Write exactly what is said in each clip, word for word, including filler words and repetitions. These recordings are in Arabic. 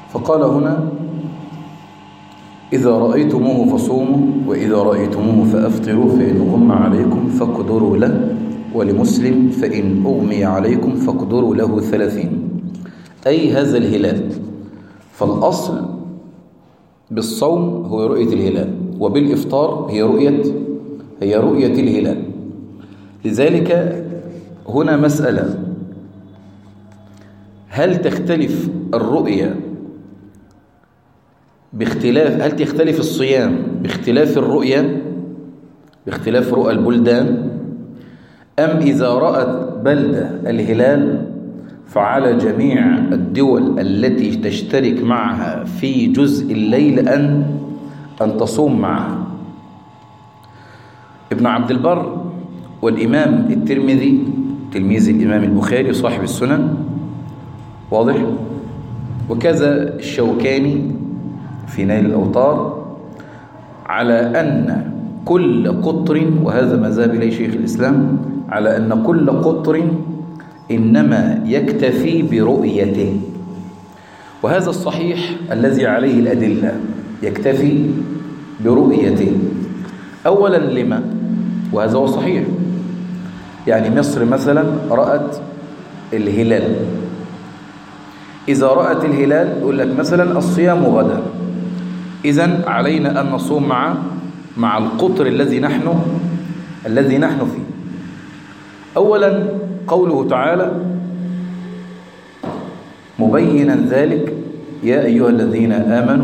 فقال هنا إذا رأيتموه فصوموا وإذا رأيتموه فأفطروا فإن غم عليكم فاقدروا له، ولمسلم فإن أغمي عليكم فاقدروا له ثلاثين، أي هذا الهلال. فالأصل بالصوم هو رؤية الهلال، وبالإفطار هي رؤية هي رؤية الهلال. لذلك هنا مسألة: هل تختلف الرؤية باختلاف هل تختلف الصيام باختلاف الرؤية باختلاف رؤى البلدان، أم إذا رأت بلدة الهلال فعلى جميع الدول التي تشترك معها في جزء الليل أن أن تصوم معها؟ ابن عبد البر والإمام الترمذي تلميذ الإمام البخاري صاحب السنن، واضح، وكذا الشوكاني في نيل الأوطار، على أن كل قطر، وهذا مذهب إليه شيخ الإسلام، على أن كل قطر إنما يكتفي برؤيته. وهذا الصحيح الذي عليه الأدلة، يكتفي برؤيته. أولا لما؟ وهذا هو صحيح. يعني مصر مثلا رأت الهلال، إذا رأت الهلال يقول لك مثلا الصيام غدا، إذن علينا أن نصوم مع مع القطر الذي نحن الذي نحن فيه. أولا قوله تعالى مبينا ذلك: يا أيها الذين آمنوا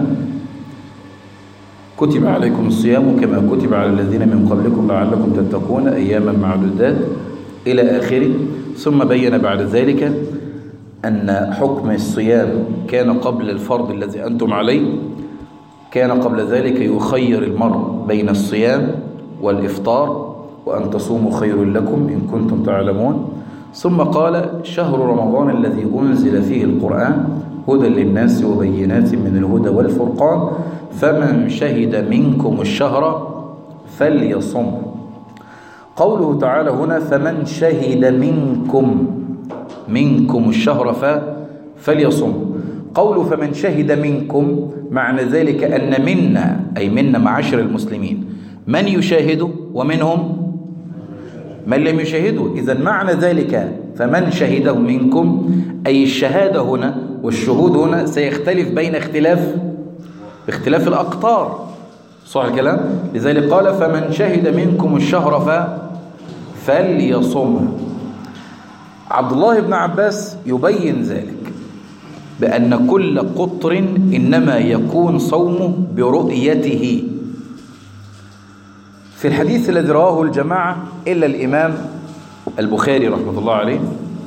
كتب عليكم الصيام كما كتب على الذين من قبلكم لعلكم تتقون أياما معدودات إلى آخره. ثم بين بعد ذلك أن حكم الصيام كان قبل الفرض الذي أنتم عليه، كان قبل ذلك يخير المرء بين الصيام والإفطار، وأن تصوموا خير لكم إن كنتم تعلمون. ثم قال: شهر رمضان الذي أنزل فيه القرآن هدى للناس وبينات من الهدى والفرقان فمن شهد منكم الشهر فليصم. قوله تعالى هنا فمن شهد منكم منكم الشهر فليصم. قوله فمن شهد منكم معنى ذلك أن منا، أي منا معاشر المسلمين، من يشاهد ومنهم من لم يشاهده. إذن معنى ذلك فمن شهده منكم، أي الشهادة هنا والشهود هنا سيختلف بين اختلاف باختلاف الأقطار، صح الكلام؟ لذلك قال فمن شهد منكم الشهر ف... فليصم. عبد الله بن عباس يبين ذلك بأن كل قطر إنما يكون صومه برؤيته. في الحديث الذي رواه الجماعة إلا الإمام البخاري رحمة الله عليه،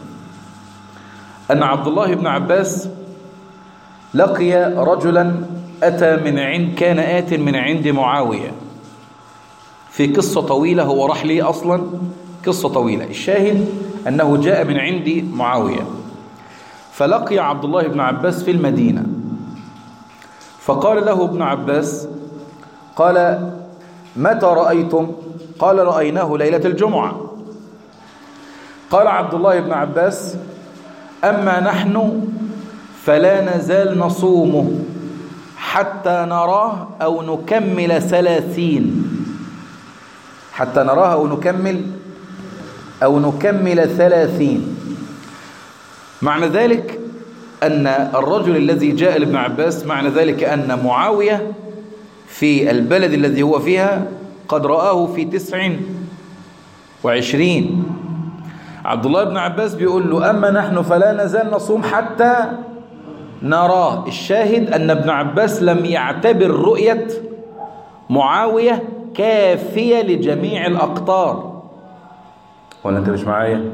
أن عبد الله بن عباس لقي رجلا أتى من عند كان آت من عند معاوية، في قصة طويلة، هو راح ليه أصلا قصة طويلة، الشاهد أنه جاء من عند معاوية، فلقي عبد الله بن عباس في المدينة، فقال له ابن عباس، قال متى رأيتم؟ قال رأيناه ليلة الجمعة. قال عبد الله بن عباس أما نحن فلا نزال نصومه حتى نراه أو نكمل ثلاثين، حتى نراه أو نكمل أو نكمل ثلاثين. معنى ذلك أن الرجل الذي جاء لابن عباس، معنى ذلك أن معاوية في البلد الذي هو فيها قد رآه في تسع وعشرين. عبد الله بن عباس بيقول له أما نحن فلا نزال نصوم حتى نراه. الشاهد أن ابن عباس لم يعتبر رؤية معاوية كافية لجميع الأقطار. ولا أنت مش معايا؟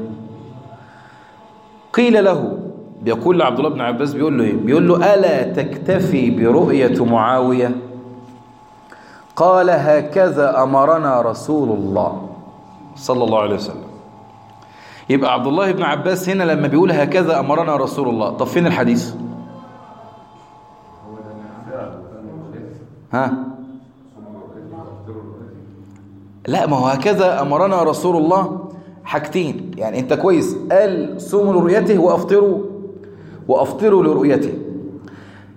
قيل له، بيقول لعبد الله بن عباس، بيقول له إيه؟ بيقول له ألا تكتفي برؤية معاوية؟ قال هكذا أمرنا رسول الله صلى الله عليه وسلم. يبقى عبد الله بن عباس هنا لما بيقول هكذا أمرنا رسول الله، طب فين الحديث؟ ها؟ لا، ما هو هكذا أمرنا رسول الله حاجتين، يعني أنت كويس، قال صوموا لرؤيته وأفطروا وأفطروا لرؤيته.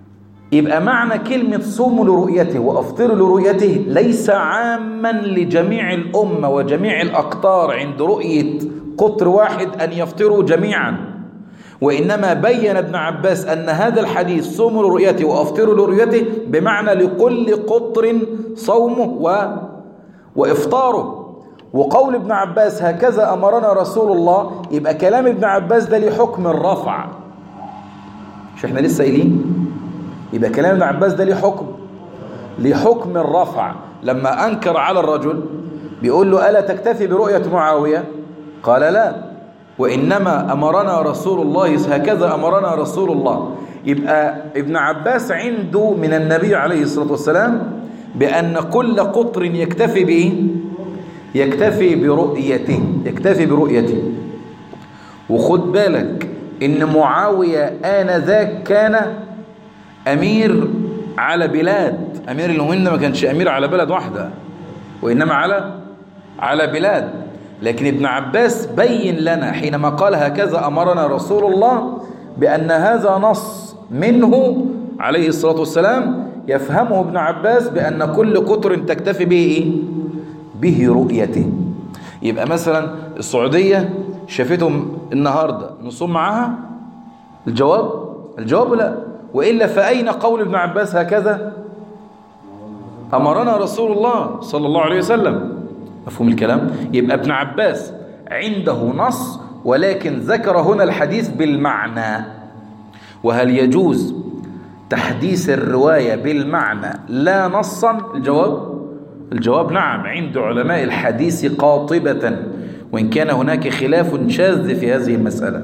يبقى معنى كلمة صوموا لرؤيته وأفطروا لرؤيته ليس عاما لجميع الأمة وجميع الأقطار عند رؤية قطر واحد أن يفطروا جميعا، وإنما بين ابن عباس أن هذا الحديث صوموا لرؤيته وأفطروا لرؤيته بمعنى لكل قطر صومه و... وإفطاره. وقول ابن عباس هكذا أمرنا رسول الله، يبقى كلام ابن عباس ده لحكم الرفع، مش احنا لسه قايلين؟ يبقى كلام ابن عباس ده ليه حكم لحكم الرفع. لما أنكر على الرجل بيقول له ألا تكتفي برؤية معاوية؟ قال لا، وإنما أمرنا رسول الله هكذا أمرنا رسول الله. يبقى ابن عباس عنده من النبي عليه الصلاة والسلام بأن كل قطر يكتفي به يكتفي برؤيته يكتفي برؤيته وخد بالك إن معاوية آنذاك كان أمير على بلاد، أمير المؤمنين ما كانش أمير على بلد واحدة وإنما على على بلاد. لكن ابن عباس بين لنا حينما قال هكذا أمرنا رسول الله بأن هذا نص منه عليه الصلاة والسلام، يفهمه ابن عباس بأن كل قطر تكتفي به إيه؟ به رؤيته. يبقى مثلا السعودية شافتهم النهاردة نصوم معها؟ الجواب الجواب لا. وإلا فأين قول ابن عباس هكذا أمرنا رسول الله صلى الله عليه وسلم؟ مفهوم الكلام؟ يبقى ابن عباس عنده نص ولكن ذكر هنا الحديث بالمعنى. وهل يجوز تحديث الرواية بالمعنى لا نصا؟ الجواب الجواب نعم عند علماء الحديث قاطبة، وإن كان هناك خلاف شاذ في هذه المسألة.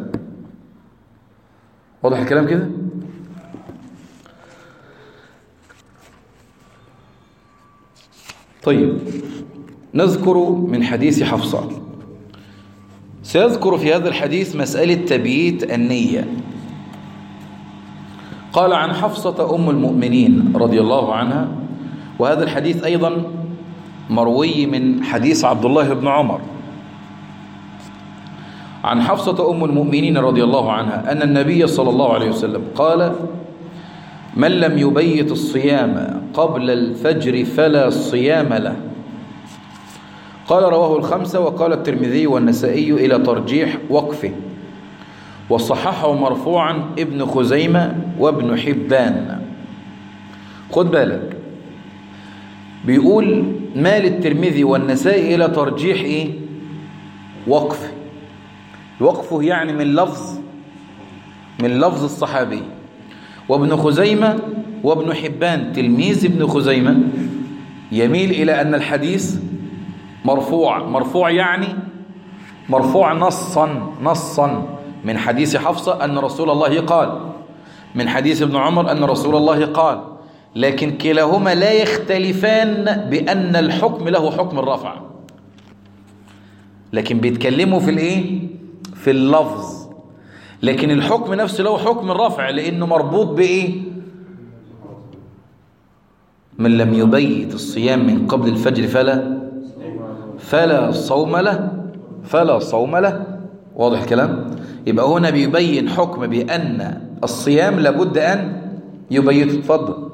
واضح الكلام كده؟ طيب نذكر من حديث حفصة. سيذكر في هذا الحديث مسألة تبييت النية. قال عن حفصة أم المؤمنين رضي الله عنها، وهذا الحديث أيضا مروي من حديث عبد الله بن عمر، عن حفصة أم المؤمنين رضي الله عنها أن النبي صلى الله عليه وسلم قال: من لم يبيت الصيام قبل الفجر فلا صيام له. قال رواه الخمسة، وقال الترمذي والنسائي إلى ترجيح وقفه، وصححه مرفوعا ابن خزيمة وابن حبان. خد بالك بيقول مال الترمذي والنسائي إلى ترجيح إيه؟ وقفه. وقفه يعني من لفظ من لفظ الصحابي. وابن خزيمة وابن حبان تلميذ ابن خزيمة يميل إلى أن الحديث مرفوع. مرفوع يعني مرفوع نصا نصا من حديث حفصة أن رسول الله قال، من حديث ابن عمر أن رسول الله قال، لكن كلاهما لا يختلفان بأن الحكم له حكم الرفع، لكن بيتكلموا في الايه؟ في اللفظ، لكن الحكم نفسه له حكم الرفع لأنه مربوط بإيه؟ من لم يبيت الصيام من قبل الفجر فلا فلا صوم له فلا صوم له. واضح الكلام؟ يبقى هنا بيبين حكم بأن الصيام لابد أن يبيت. اتفضل.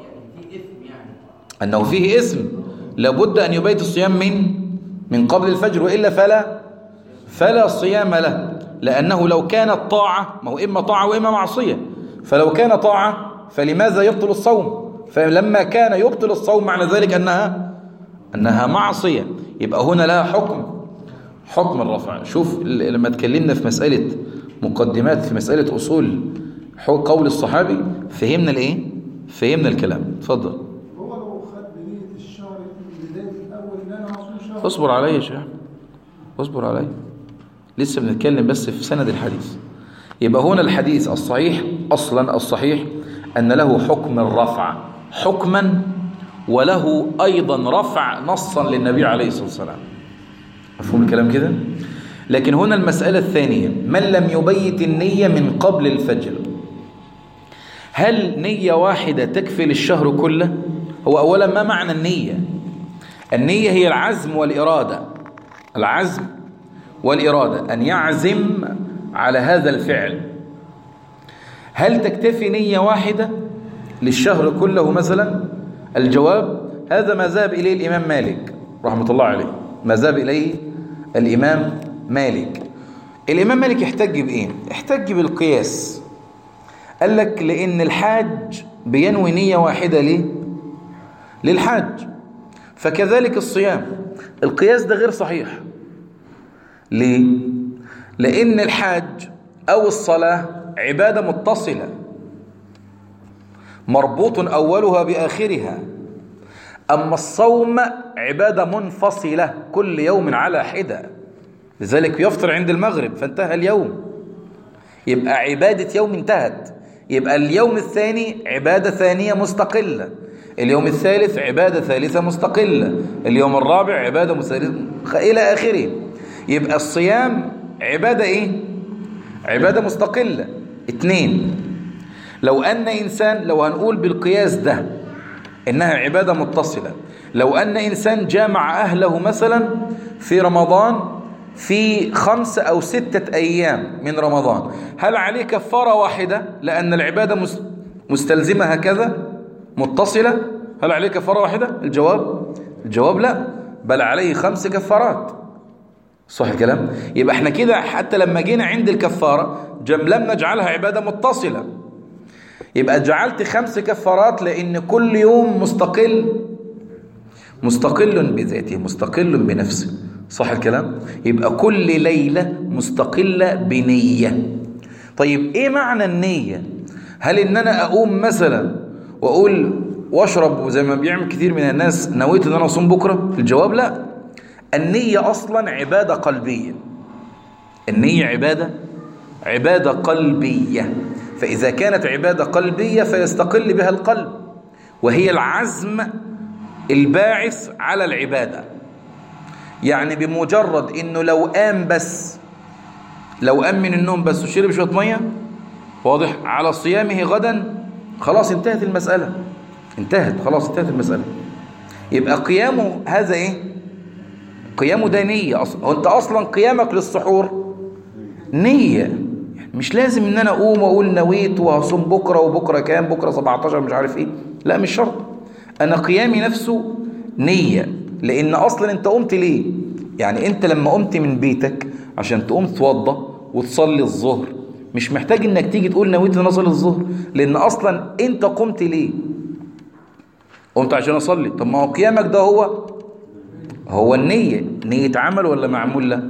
أنه فيه اسم لابد أن يبيت الصيام من من قبل الفجر، وإلا فلا فلا صيام له، لأنه لو كانت طاعة، ما هو إما طاعة وإما معصية، فلو كان طاعة فلماذا يبطل الصوم؟ فلما كان يبطل الصوم معنى ذلك أنها أنها معصية، يبقى هنا لها حكم حكم الرفع. شوف لما تكلمنا في مسألة مقدمات في مسألة أصول قول الصحابي فهمنا الإيه؟ فهمنا الكلام. اتفضل. هو لو خد بنية الشهر بداية الأول إن أنا هصوم شهر. اصبر عليا يا شيخ، اصبر عليا، لسه بنتكلم بس في سند الحديث. يبقى هنا الحديث الصحيح أصلا الصحيح أن له حكم الرفع حكما، وله أيضا رفع نصا للنبي عليه الصلاة والسلام. مفهوم الكلام كده؟ لكن هنا المسألة الثانية، من لم يبيت النية من قبل الفجر، هل نية واحدة تكفي للشهر كله؟ هو أولا ما معنى النية؟ النية هي العزم والإرادة، العزم والإرادة، أن يعزم على هذا الفعل. هل تكتفي نية واحدة؟ للشهر كله مثلا؟ الجواب هذا ما ذهب إليه الإمام مالك رحمة الله عليه، ما ذهب إليه الإمام مالك. الإمام مالك يحتج بإيه؟ يحتج بالقياس. قال لك لأن الحاج بينوي نية واحدة ليه؟ للحاج. فكذلك الصيام، القياس ده غير صحيح. ليه؟ لأن الحاج أو الصلاة عبادة متصلة مربوط أولها بآخرها، أما الصوم عبادة منفصلة كل يوم على حدة، لذلك يفطر عند المغرب فانتهى اليوم، يبقى عبادة يوم انتهت. يبقى اليوم الثاني عبادة ثانية مستقلة، اليوم الثالث عبادة ثالثة مستقلة، اليوم الرابع عبادة مستقلة إلى آخره. يبقى الصيام عبادة إيه؟ عبادة مستقلة. اتنين، لو أن إنسان، لو هنقول بالقياس ده إنها عبادة متصلة، لو أن إنسان جامع أهله مثلا في رمضان في خمس أو ستة أيام من رمضان، هل عليه كفارة واحدة لأن العبادة مستلزمة هكذا متصلة؟ هل عليه كفارة واحدة؟ الجواب الجواب لا، بل عليه خمس كفارات. صح الكلام؟ يبقى احنا كده حتى لما جينا عند الكفارة لم نجعلها عبادة متصلة، يبقى جعلت خمس كفارات لأن كل يوم مستقل مستقل بذاته مستقل بنفسه. صح الكلام؟ يبقى كل ليلة مستقلة بنية. طيب ايه معنى النية؟ هل ان انا اقوم مثلا واقول واشرب زي ما بيعمل كثير من الناس نويت ان انا اصوم بكرة؟ الجواب لا، النية اصلا عبادة قلبية. النية عبادة عبادة قلبية، فإذا كانت عبادة قلبية فيستقل بها القلب، وهي العزم الباعث على العبادة. يعني بمجرد إنه لو قام بس لو قام من النوم بس وشرب شوية مية، واضح، على صيامه غدا، خلاص انتهت المسألة، انتهت خلاص انتهت المسألة. يبقى قيامه هذا إيه؟ قيامه ده نية أصلا. وانت أصلا قيامك للسحور نية، مش لازم ان انا اقوم واقول نويت وهصوم بكره وبكره كام، بكره سبعتاشر مش عارف ايه، لا مش شرط. انا قيامي نفسه نيه، لان اصلا انت قمت ليه؟ يعني انت لما قمت من بيتك عشان تقوم تتوضى وتصلي الظهر، مش محتاج انك تيجي تقول نويت ان اصلي الظهر، لان اصلا انت قمت ليه؟ قمت عشان اصلي. طب ما هو قيامك ده هو هو النيه. نيه عمل ولا معمول له؟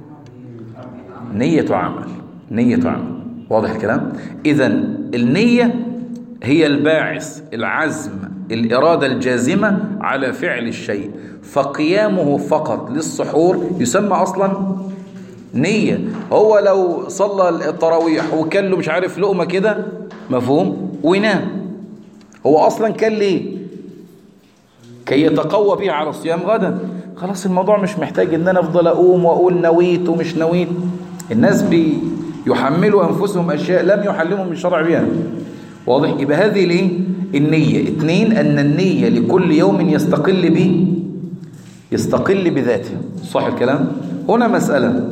نيه عمل، نية عمل. واضح الكلام؟ إذن النية هي الباعث، العزم، الإرادة الجازمة على فعل الشيء، فقيامه فقط للسحور يسمى أصلا نية. هو لو صلى التراويح وكان له مش عارف لقمة كده، مفهوم، وينام، هو أصلا كان ليه؟ كي يتقوى بها على الصيام غدا. خلاص الموضوع مش محتاج ان انا افضل اقوم واقول نويت ومش نويت. الناس بي يحملوا أنفسهم أشياء لم يحلمهم من شرع بها. واضح؟ يبقى هذه ليه؟ النية. اثنين، أن النية لكل يوم يستقل به يستقل بذاته. صح الكلام؟ هنا مسألة،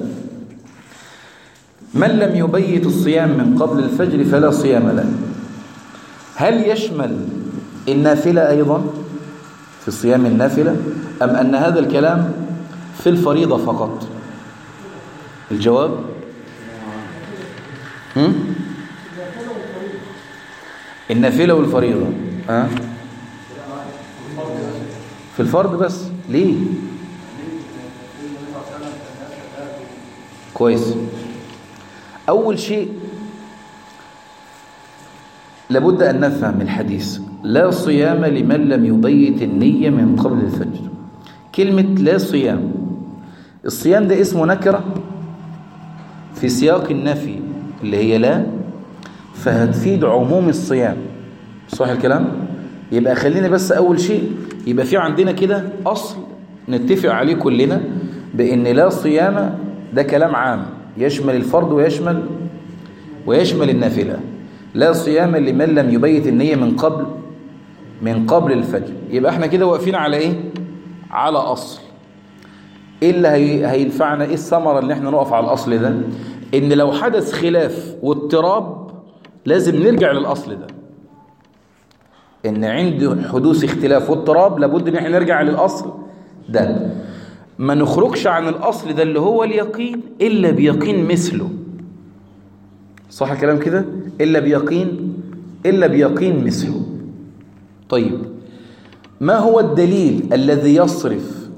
من لم يبيت الصيام من قبل الفجر فلا صيام له. هل يشمل النافلة أيضا في صيام النافلة، أم أن هذا الكلام في الفريضة فقط؟ الجواب هم؟ النافلة والفريضة أه؟ في الفرض بس. ليه؟ كويس. أول شيء لابد أن نفهم الحديث لا صيام لمن لم يبيت النية من قبل الفجر. كلمة لا صيام، الصيام ده اسمه نكرة في سياق النفي اللي هي لا، فهتفيد عموم الصيام. صح الكلام؟ يبقى خلينا بس أول شيء يبقى في عندنا كده أصل نتفق عليه كلنا، بأن لا صيام ده كلام عام يشمل الفرض ويشمل ويشمل النافلة. لا صيام لمن لم يبيت النية من قبل من قبل الفجر. يبقى احنا كده واقفين على ايه؟ على أصل. ايه اللي هي... هينفعنا؟ ايه الثمرة اللي احنا نقف على الأصل ده؟ ان لو حدث خلاف واضطراب لازم نرجع للأصل ده. إن عند حدوث اختلاف واضطراب لابد إن احنا نرجع للأصل ده، ما نخرجش عن الأصل ده اللي هو اليقين إلا بيقين مثله. صح الكلام كده؟ إلا بيقين إلا بيقين مثله. طيب ما هو الدليل الذي يصرف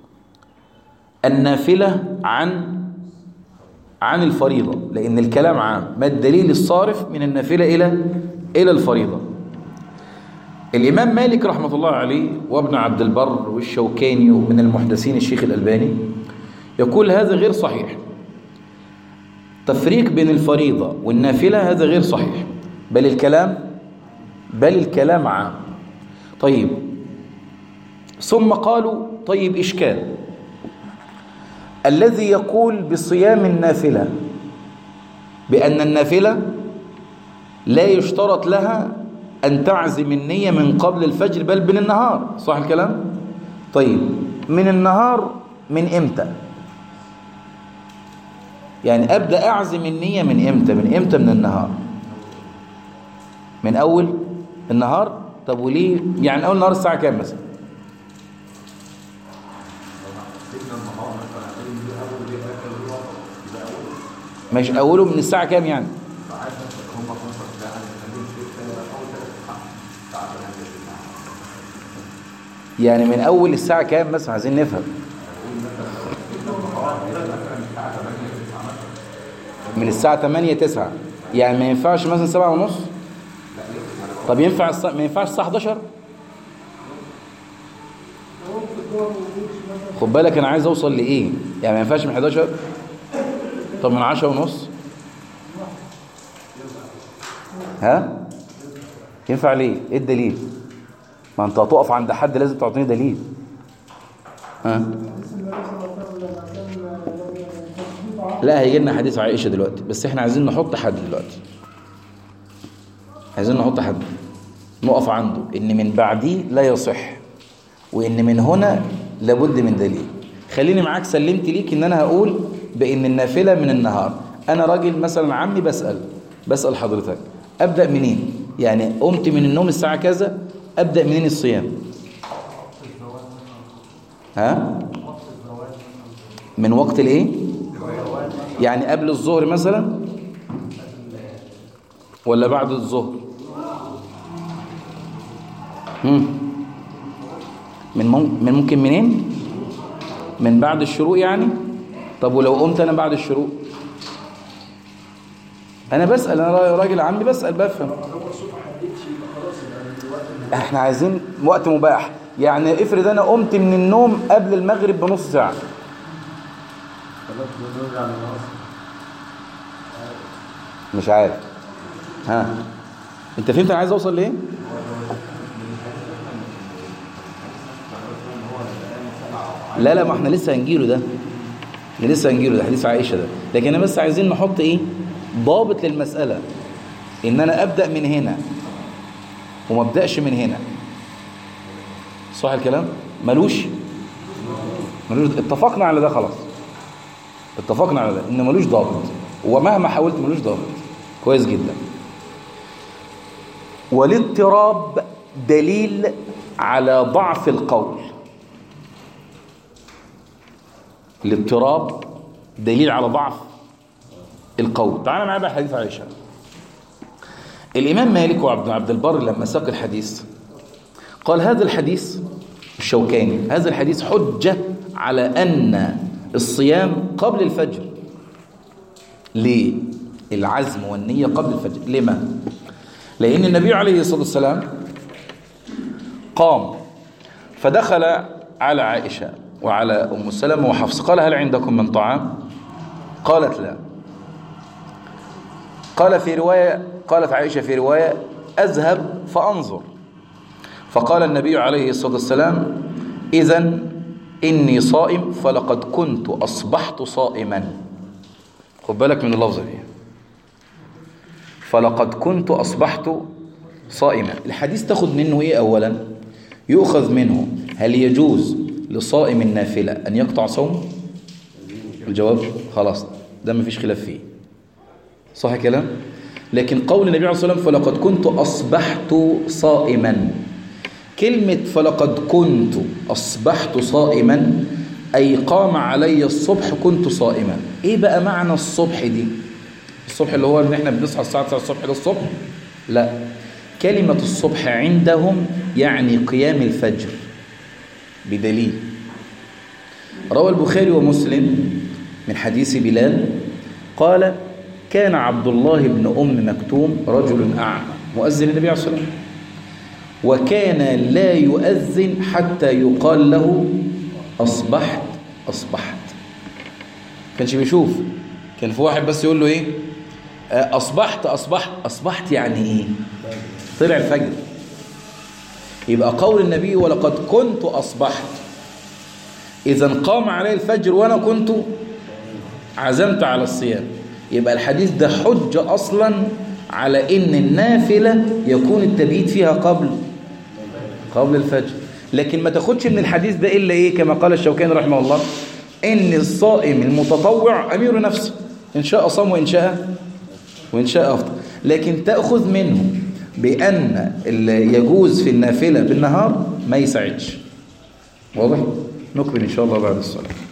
النافلة عن عن الفريضة؟ لأن الكلام عام. ما الدليل الصارف من النافلة إلى إلى الفريضة؟ الإمام مالك رحمة الله عليه وابن عبد البر والشوكاني ومن المحدثين الشيخ الألباني يقول هذا غير صحيح. تفريق بين الفريضة والنافلة هذا غير صحيح، بل الكلام بل الكلام عام. طيب ثم قالوا طيب إشكال، الذي يقول بصيام النافلة بأن النافلة لا يشترط لها أن تعزم النية من قبل الفجر بل من النهار، صح الكلام؟ طيب من النهار من إمتى؟ يعني أبدأ أعزم النية من إمتى؟ من إمتى من النهار؟ من أول النهار؟ طب وليه؟ يعني أول النهار الساعة كام مثلا؟ مش أوله من الساعة كام يعني؟ يعني من أول الساعة كام مثلا؟ عايزين نفهم. من الساعة تمانية تسعة، يعني ما ينفعش مثلا سبعة ونص؟ طب ينفع الص... ما ينفعش الساعة حداشر؟ خد بالك أنا عايز أوصل لإيه؟ يعني ما ينفعش من حداشر؟ طب من عشرة ونص؟ ها؟ ينفع ليه؟ إيه الدليل؟ ما أنت هتقف عند حد لازم تعطيني دليل. ها؟ لا هيجي لنا حديث عائشة دلوقتي، بس احنا عايزين نحط حد دلوقتي. عايزين نحط حد نقف عنده ان من بعديه لا يصح، وان من هنا لابد من دليل. خليني معاك سلمت ليك ان انا هقول بان النافلة من النهار. انا راجل مثلا عمي بسأل بسأل حضرتك ابدأ منين؟ يعني قمت من النوم الساعة كذا، ابدأ منين الصيام؟ ها؟ من وقت الايه؟ يعني قبل الظهر مثلا ولا بعد الظهر؟ مم. من من ممكن منين؟ من بعد الشروق يعني؟ طب ولو قمت انا بعد الشروق؟ انا بسأل، انا راجل عمي بسأل بفهم. احنا عايزين وقت مباح. يعني افرض انا قمت من النوم قبل المغرب بنص ساعة، مش عارف. ها انت فهمت انا عايز اوصل ليه؟ لا لا ما احنا لسه هنجيله ده احنا لسه هنجيله ده حديث عائشة ده. لكن انا بس عايزين نحط ايه ضابط للمسألة، ان انا ابدأ من هنا وما ابدأش من هنا. صح الكلام؟ ملوش ملوش اتفقنا على ده خلاص، اتفقنا على ده ان ملوش ضابط، ومهما حاولت ملوش ضابط. كويس جدا. والاضطراب دليل على ضعف القول. الاضطراب دليل على ضعف القول. تعال معايا بقى حديث عائشة. الإمام مالك وعبد عبد البر لما ساق الحديث قال هذا الحديث الشوكاني هذا الحديث حجة على أن الصيام قبل الفجر. ليه؟ العزم والنية قبل الفجر. لما؟ لأن النبي عليه الصلاة والسلام قام فدخل على عائشة وعلى أم سلمة وحفصة قال هل عندكم من طعام؟ قالت لا. قال في رواية قالت عائشة في رواية أذهب فأنظر. فقال النبي عليه الصلاة والسلام إذن إني صائم فلقد كنت أصبحت صائما. خد بالك من اللفظة دي، فلقد كنت أصبحت صائما. الحديث تاخد منه إيه؟ أولا يؤخذ منه هل يجوز لصائم النافلة أن يقطع صوم؟ الجواب خلاص ده مفيش خلاف فيه. صح كلام؟ لكن قول النبي عليه الصلاة والسلام فلقد كنت أصبحت صائما، كلمة فلقد كنت أصبحت صائما أي قام علي الصبح كنت صائما. إيه بقى معنى الصبح دي؟ الصبح اللي هو إن إحنا بنصحى الساعة تسعة الصبح ده الصبح؟ لا، كلمة الصبح عندهم يعني قيام الفجر، بدليل روى البخاري ومسلم من حديث بلال قال كان عبد الله بن أم مكتوم رجل أعمى مؤذن النبي عليه الصلاة والسلام، وكان لا يؤذن حتى يقال له أصبحت أصبحت. كانش بيشوف، كان في واحد بس يقول له إيه أصبحت أصبحت أصبحت يعني إيه؟ طلع الفجر. يبقى قول النبي ولقد كنت أصبحت، إذا قام علي الفجر وأنا كنت عزمت على الصيام. يبقى الحديث ده حجة أصلا على إن النافلة يكون التبييت فيها قبل قبل الفجر. لكن ما تاخدش من الحديث ده إلا إيه كما قال الشوكاني رحمه الله، إن الصائم المتطوع أمير نفسه، إن شاء صام وإن شاء وإن شاء أفطر. لكن تأخذ منه بأن اللي يجوز في النافلة بالنهار ما يساعدش. واضح؟ نكمل إن شاء الله بعد الصلاة.